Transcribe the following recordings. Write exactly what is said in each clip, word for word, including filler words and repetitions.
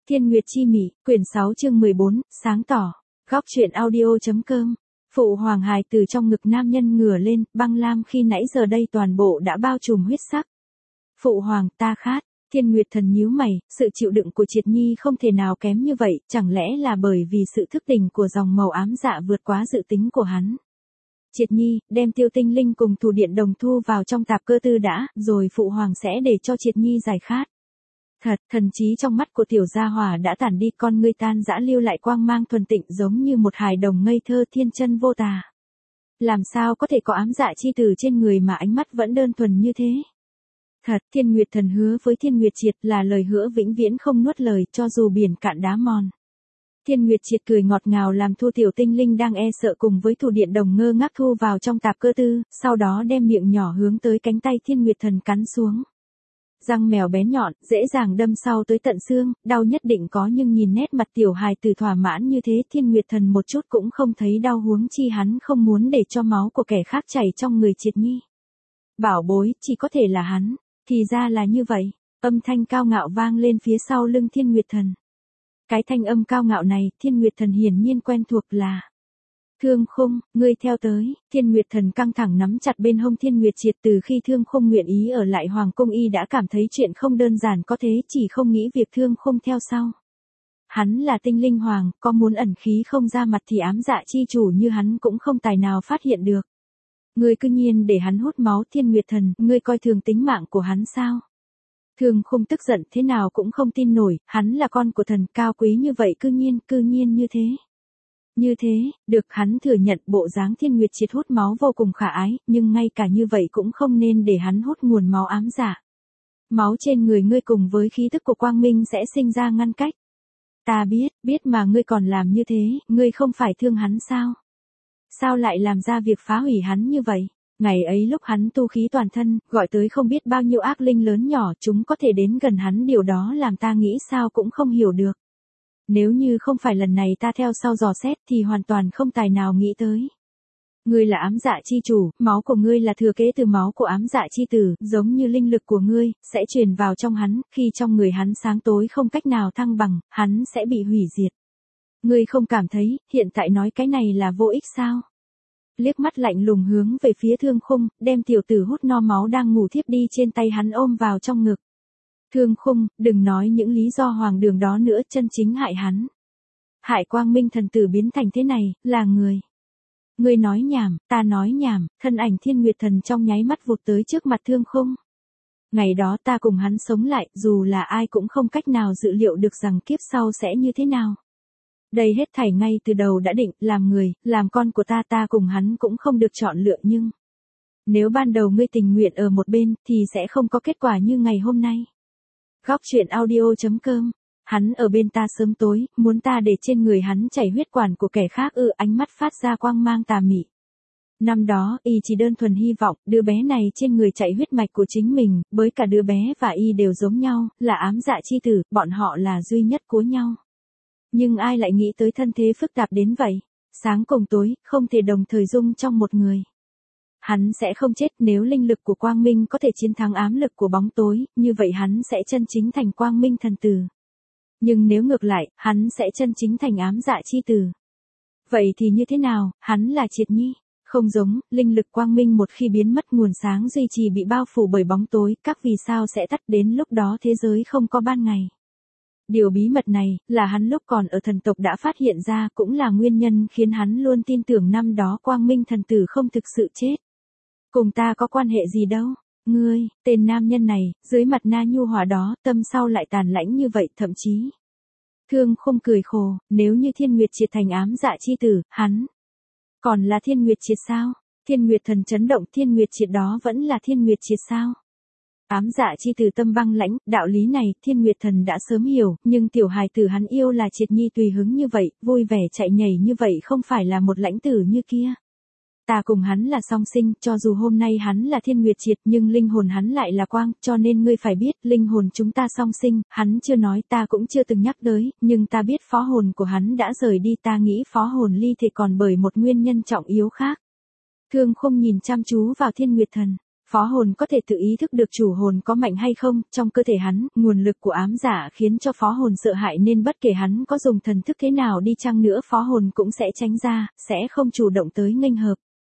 Thiên Nguyệt Chi Mị, quyển sáu chương mười bốn, sáng tỏ. Góc truyện audio.com. Phụ hoàng hài từ trong ngực nam nhân ngửa lên, băng lam khi nãy giờ đây toàn bộ đã bao trùm huyết sắc. Phụ hoàng, ta khát. Thiên Nguyệt Thần nhíu mày, sự chịu đựng của Triệt Nhi không thể nào kém như vậy, chẳng lẽ là bởi vì sự thức tỉnh của dòng màu ám dạ vượt quá dự tính của hắn. Triệt Nhi, đem Tiêu Tinh Linh cùng Thủ Điện Đồng thu vào trong tạp cơ tư đã, rồi phụ hoàng sẽ để cho Triệt Nhi giải khát. Thật, thần trí trong mắt của tiểu gia hỏa đã tản đi, con ngươi tan dã lưu lại quang mang thuần tịnh giống như một hài đồng ngây thơ thiên chân vô tà. Làm sao có thể có ám dạ chi tử trên người mà ánh mắt vẫn đơn thuần như thế? Thật, Thiên Nguyệt Thần hứa với Thiên Nguyệt Triệt là lời hứa vĩnh viễn không nuốt lời, cho dù biển cạn đá mòn. Thiên Nguyệt Triệt cười ngọt ngào làm Thu Tiểu Tinh Linh đang e sợ cùng với Thủ Điện Đồng ngơ ngác thu vào trong tạp cơ tư, sau đó đem miệng nhỏ hướng tới cánh tay Thiên Nguyệt Thần cắn xuống. Răng mèo bén nhọn, dễ dàng đâm sâu tới tận xương, đau nhất định có, nhưng nhìn nét mặt tiểu hài tử thỏa mãn như thế, Thiên Nguyệt Thần một chút cũng không thấy đau, huống chi hắn không muốn để cho máu của kẻ khác chảy trong người Triệt Nhi. Bảo bối, chỉ có thể là hắn, thì ra là như vậy, âm thanh cao ngạo vang lên phía sau lưng Thiên Nguyệt Thần. Cái thanh âm cao ngạo này, Thiên Nguyệt Thần hiển nhiên quen thuộc là Thương Khung, ngươi theo tới. Thiên Nguyệt Thần căng thẳng nắm chặt bên hông Thiên Nguyệt Triệt, từ khi Thương Khung nguyện ý ở lại Hoàng Cung y đã cảm thấy chuyện không đơn giản có thế, chỉ không nghĩ việc Thương Khung theo sau. Hắn là tinh linh hoàng, có muốn ẩn khí không ra mặt thì ám dạ chi chủ như hắn cũng không tài nào phát hiện được. Ngươi cư nhiên để hắn hút máu. Thiên Nguyệt Thần, ngươi coi thường tính mạng của hắn sao? Thương Khung tức giận thế nào cũng không tin nổi, hắn là con của thần cao quý như vậy, cư nhiên, cư nhiên như thế. Như thế, được, hắn thừa nhận bộ dáng Thiên Nguyệt Triệt hút máu vô cùng khả ái, nhưng ngay cả như vậy cũng không nên để hắn hút nguồn máu ám dạ. Máu trên người ngươi cùng với khí tức của quang minh sẽ sinh ra ngăn cách. Ta biết, biết mà ngươi còn làm như thế, ngươi không phải thương hắn sao? Sao lại làm ra việc phá hủy hắn như vậy? Ngày ấy lúc hắn tu khí toàn thân, gọi tới không biết bao nhiêu ác linh lớn nhỏ, chúng có thể đến gần hắn, điều đó làm ta nghĩ sao cũng không hiểu được. Nếu như không phải lần này ta theo sau dò xét thì hoàn toàn không tài nào nghĩ tới. Ngươi là ám dạ chi chủ, máu của ngươi là thừa kế từ máu của ám dạ chi tử, giống như linh lực của ngươi, sẽ truyền vào trong hắn, khi trong người hắn sáng tối không cách nào thăng bằng, hắn sẽ bị hủy diệt. Ngươi không cảm thấy, hiện tại nói cái này là vô ích sao? Liếc mắt lạnh lùng hướng về phía Thương Khung, đem tiểu tử hút no máu đang ngủ thiếp đi trên tay hắn ôm vào trong ngực. Thương Khung, đừng nói những lý do hoàng đường đó nữa, chân chính hại hắn. Hại quang minh thần tử biến thành thế này, là người. Ngươi nói nhảm, ta nói nhảm, thân ảnh Thiên Nguyệt Thần trong nháy mắt vụt tới trước mặt Thương Khung. Ngày đó ta cùng hắn sống lại, dù là ai cũng không cách nào dự liệu được rằng kiếp sau sẽ như thế nào. Đây hết thảy ngay từ đầu đã định, làm người, làm con của ta, ta cùng hắn cũng không được chọn lựa, nhưng nếu ban đầu ngươi tình nguyện ở một bên, thì sẽ không có kết quả như ngày hôm nay. Góc truyện audio.com. Hắn ở bên ta sớm tối, muốn ta để trên người hắn chảy huyết quản của kẻ khác ư? Ánh mắt phát ra quang mang tà mị. Năm đó, y chỉ đơn thuần hy vọng, đứa bé này trên người chạy huyết mạch của chính mình, với cả đứa bé và y đều giống nhau, là ám dạ chi tử, bọn họ là duy nhất của nhau. Nhưng ai lại nghĩ tới thân thế phức tạp đến vậy? Sáng cùng tối, không thể đồng thời dung trong một người. Hắn sẽ không chết, nếu linh lực của quang minh có thể chiến thắng ám lực của bóng tối, như vậy hắn sẽ chân chính thành quang minh thần tử. Nhưng nếu ngược lại, hắn sẽ chân chính thành ám dạ chi tử. Vậy thì như thế nào, hắn là Triệt Nhi? Không giống, linh lực quang minh một khi biến mất, nguồn sáng duy trì bị bao phủ bởi bóng tối, các vì sao sẽ tắt, đến lúc đó thế giới không có ban ngày. Điều bí mật này, là hắn lúc còn ở thần tộc đã phát hiện ra, cũng là nguyên nhân khiến hắn luôn tin tưởng năm đó quang minh thần tử không thực sự chết. Cùng ta có quan hệ gì đâu, ngươi, tên nam nhân này, dưới mặt na nhu hòa đó, tâm sau lại tàn lãnh như vậy, thậm chí. Thương Khung cười khổ, nếu như Thiên Nguyệt Triệt thành ám dạ chi tử, hắn còn là Thiên Nguyệt Triệt sao? Thiên Nguyệt Thần chấn động, Thiên Nguyệt Triệt đó vẫn là Thiên Nguyệt Triệt sao? Ám dạ chi tử tâm băng lãnh, đạo lý này, Thiên Nguyệt Thần đã sớm hiểu, nhưng tiểu hài tử hắn yêu là Triệt Nhi tùy hứng như vậy, vui vẻ chạy nhảy như vậy, không phải là một lãnh tử như kia. Ta cùng hắn là song sinh, cho dù hôm nay hắn là Thiên Nguyệt Triệt, nhưng linh hồn hắn lại là quang, cho nên ngươi phải biết, linh hồn chúng ta song sinh, hắn chưa nói, ta cũng chưa từng nhắc tới, nhưng ta biết phó hồn của hắn đã rời đi, ta nghĩ phó hồn ly thể còn bởi một nguyên nhân trọng yếu khác. Thương Khung nhìn chăm chú vào Thiên Nguyệt Thần. Phó hồn có thể tự ý thức được chủ hồn có mạnh hay không, trong cơ thể hắn, nguồn lực của ám dạ khiến cho phó hồn sợ hãi nên bất kể hắn có dùng thần thức thế nào đi chăng nữa phó hồn cũng sẽ tránh ra, sẽ không chủ động tới nghênh hợp.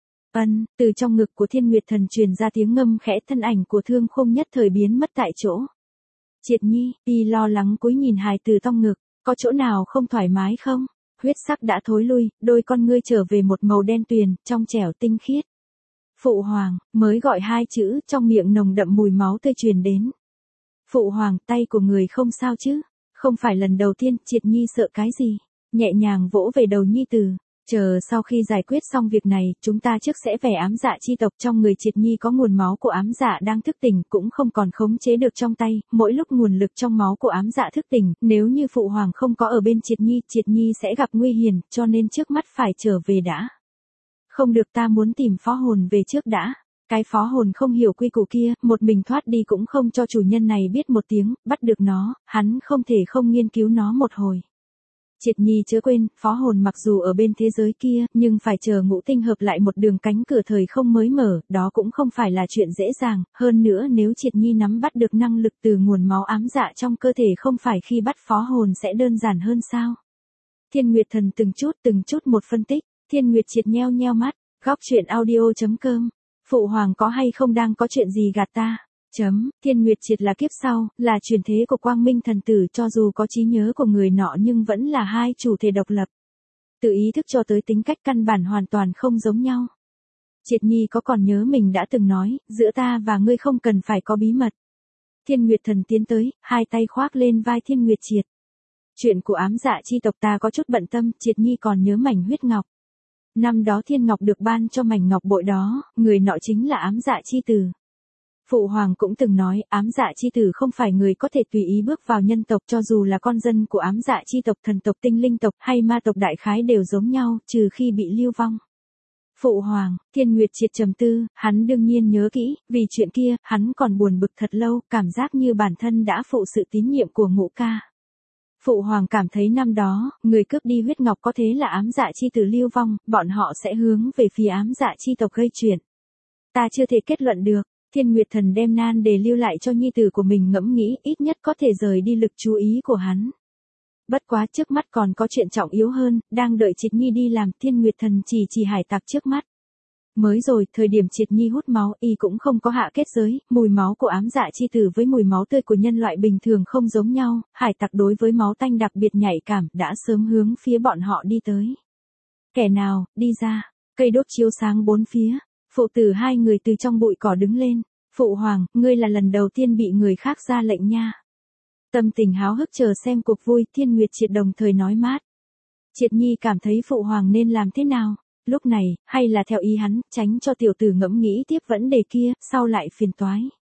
Ân, từ trong ngực của Thiên Nguyệt Thần truyền ra tiếng ngâm khẽ, thân ảnh của Thương Khung nhất thời biến mất tại chỗ. Triệt Nhi, y lo lắng cúi nhìn hài từ trong ngực, có chỗ nào không thoải mái không? Huyết sắc đã thối lui, đôi con ngươi trở về một màu đen tuyền, trong trẻo tinh khiết. Phụ hoàng, mới gọi hai chữ, trong miệng nồng đậm mùi máu tươi truyền đến. Phụ hoàng, tay của người không sao chứ? Không phải lần đầu tiên, Triệt Nhi sợ cái gì? Nhẹ nhàng vỗ về đầu Nhi Tử. Chờ sau khi giải quyết xong việc này, chúng ta trước sẽ về ám dạ chi tộc. Trong người Triệt Nhi có nguồn máu của ám dạ đang thức tỉnh, cũng không còn khống chế được trong tay, mỗi lúc nguồn lực trong máu của ám dạ thức tỉnh, nếu như phụ hoàng không có ở bên Triệt Nhi, Triệt Nhi sẽ gặp nguy hiểm, cho nên trước mắt phải trở về đã. Không được, ta muốn tìm phó hồn về trước đã. Cái phó hồn không hiểu quy củ kia, một mình thoát đi cũng không cho chủ nhân này biết một tiếng, bắt được nó, hắn không thể không nghiên cứu nó một hồi. Triệt Nhi chớ quên, phó hồn mặc dù ở bên thế giới kia, nhưng phải chờ ngũ tinh hợp lại một đường cánh cửa thời không mới mở, đó cũng không phải là chuyện dễ dàng, hơn nữa nếu Triệt Nhi nắm bắt được năng lực từ nguồn máu ám dạ trong cơ thể không phải khi bắt phó hồn sẽ đơn giản hơn sao? Thiên Nguyệt Thần từng chút từng chút một phân tích, Thiên Nguyệt Triệt nheo nheo mắt, góc truyện audio chấm com, phụ hoàng có hay không đang có chuyện gì gạt ta? Chấm, Thiên Nguyệt Triệt là kiếp sau, là truyền thế của Quang Minh thần tử, cho dù có trí nhớ của người nọ nhưng vẫn là hai chủ thể độc lập. Từ ý thức cho tới tính cách căn bản hoàn toàn không giống nhau. Triệt Nhi có còn nhớ mình đã từng nói, giữa ta và ngươi không cần phải có bí mật. Thiên Nguyệt Thần tiến tới, hai tay khoác lên vai Thiên Nguyệt Triệt. Chuyện của ám dạ chi tộc ta có chút bận tâm, Triệt Nhi còn nhớ mảnh huyết ngọc. Năm đó Thiên Ngọc được ban cho mảnh ngọc bội đó, người nọ chính là ám dạ chi tử. Phụ hoàng cũng từng nói, ám dạ chi tử không phải người có thể tùy ý bước vào nhân tộc, cho dù là con dân của ám dạ chi tộc, thần tộc, tinh linh tộc hay ma tộc đại khái đều giống nhau, trừ khi bị lưu vong. Phụ hoàng, Thiên Nguyệt Triệt trầm tư, hắn đương nhiên nhớ kỹ, vì chuyện kia, hắn còn buồn bực thật lâu, cảm giác như bản thân đã phụ sự tín nhiệm của Ngũ ca. Phụ hoàng cảm thấy năm đó, người cướp đi huyết ngọc có thế là ám dạ chi tử lưu vong, bọn họ sẽ hướng về phía ám dạ chi tộc gây chuyện. Ta chưa thể kết luận được. Thiên Nguyệt Thần đem nan đề lưu lại cho nhi tử của mình ngẫm nghĩ, ít nhất có thể rời đi lực chú ý của hắn. Bất quá trước mắt còn có chuyện trọng yếu hơn, đang đợi Triệt Nhi đi làm, Thiên Nguyệt Thần chỉ chỉ hải tặc trước mắt. Mới rồi, thời điểm Triệt Nhi hút máu, y cũng không có hạ kết giới, mùi máu của ám dạ chi tử với mùi máu tươi của nhân loại bình thường không giống nhau, hải tặc đối với máu tanh đặc biệt nhạy cảm, đã sớm hướng phía bọn họ đi tới. Kẻ nào, đi ra, cây đốt chiếu sáng bốn phía. Phụ tử hai người từ trong bụi cỏ đứng lên. Phụ hoàng, ngươi là lần đầu tiên bị người khác ra lệnh nha. Tâm tình háo hức chờ xem cuộc vui, Thiên Nguyệt Triệt đồng thời nói mát. Triệt Nhi cảm thấy phụ hoàng nên làm thế nào? Lúc này, hay là theo ý hắn, tránh cho tiểu tử ngẫm nghĩ tiếp vấn đề kia, sau lại phiền toái.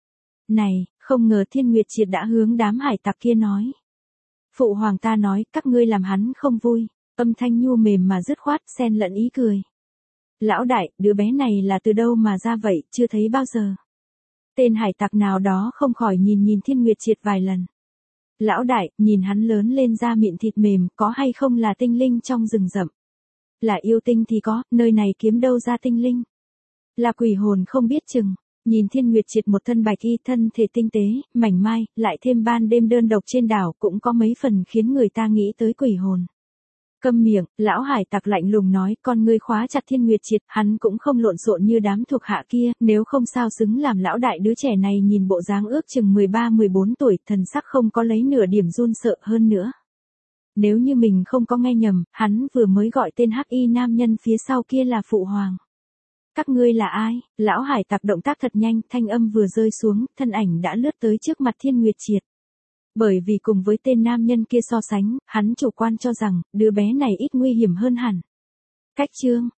Này, không ngờ Thiên Nguyệt Triệt đã hướng đám hải tặc kia nói. Phụ hoàng ta nói, các ngươi làm hắn không vui. Âm thanh nhu mềm mà dứt khoát, xen lẫn ý cười. Lão đại, đứa bé này là từ đâu mà ra vậy, chưa thấy bao giờ. Tên hải tặc nào đó không khỏi nhìn nhìn Thiên Nguyệt Triệt vài lần. Lão đại, nhìn hắn lớn lên da mịn thịt mềm, có hay không là tinh linh trong rừng rậm? Là yêu tinh thì có, nơi này kiếm đâu ra tinh linh? Là quỷ hồn không biết chừng. Nhìn Thiên Nguyệt Triệt một thân bạch y, thân thể tinh tế, mảnh mai, lại thêm ban đêm đơn độc trên đảo cũng có mấy phần khiến người ta nghĩ tới quỷ hồn. Câm miệng, lão hải tặc lạnh lùng nói, con ngươi khóa chặt Thiên Nguyệt Triệt, hắn cũng không lộn xộn như đám thuộc hạ kia, nếu không sao xứng làm lão đại. Đứa trẻ này nhìn bộ dáng ước chừng mười ba mười bốn tuổi, thần sắc không có lấy nửa điểm run sợ hơn nữa. Nếu như mình không có nghe nhầm, hắn vừa mới gọi tên hắc y nam nhân phía sau kia là phụ hoàng. Các ngươi là ai? Lão hải tặc động tác thật nhanh, thanh âm vừa rơi xuống, thân ảnh đã lướt tới trước mặt Thiên Nguyệt Triệt. Bởi vì cùng với tên nam nhân kia so sánh, hắn chủ quan cho rằng, đứa bé này ít nguy hiểm hơn hẳn. Cách chương,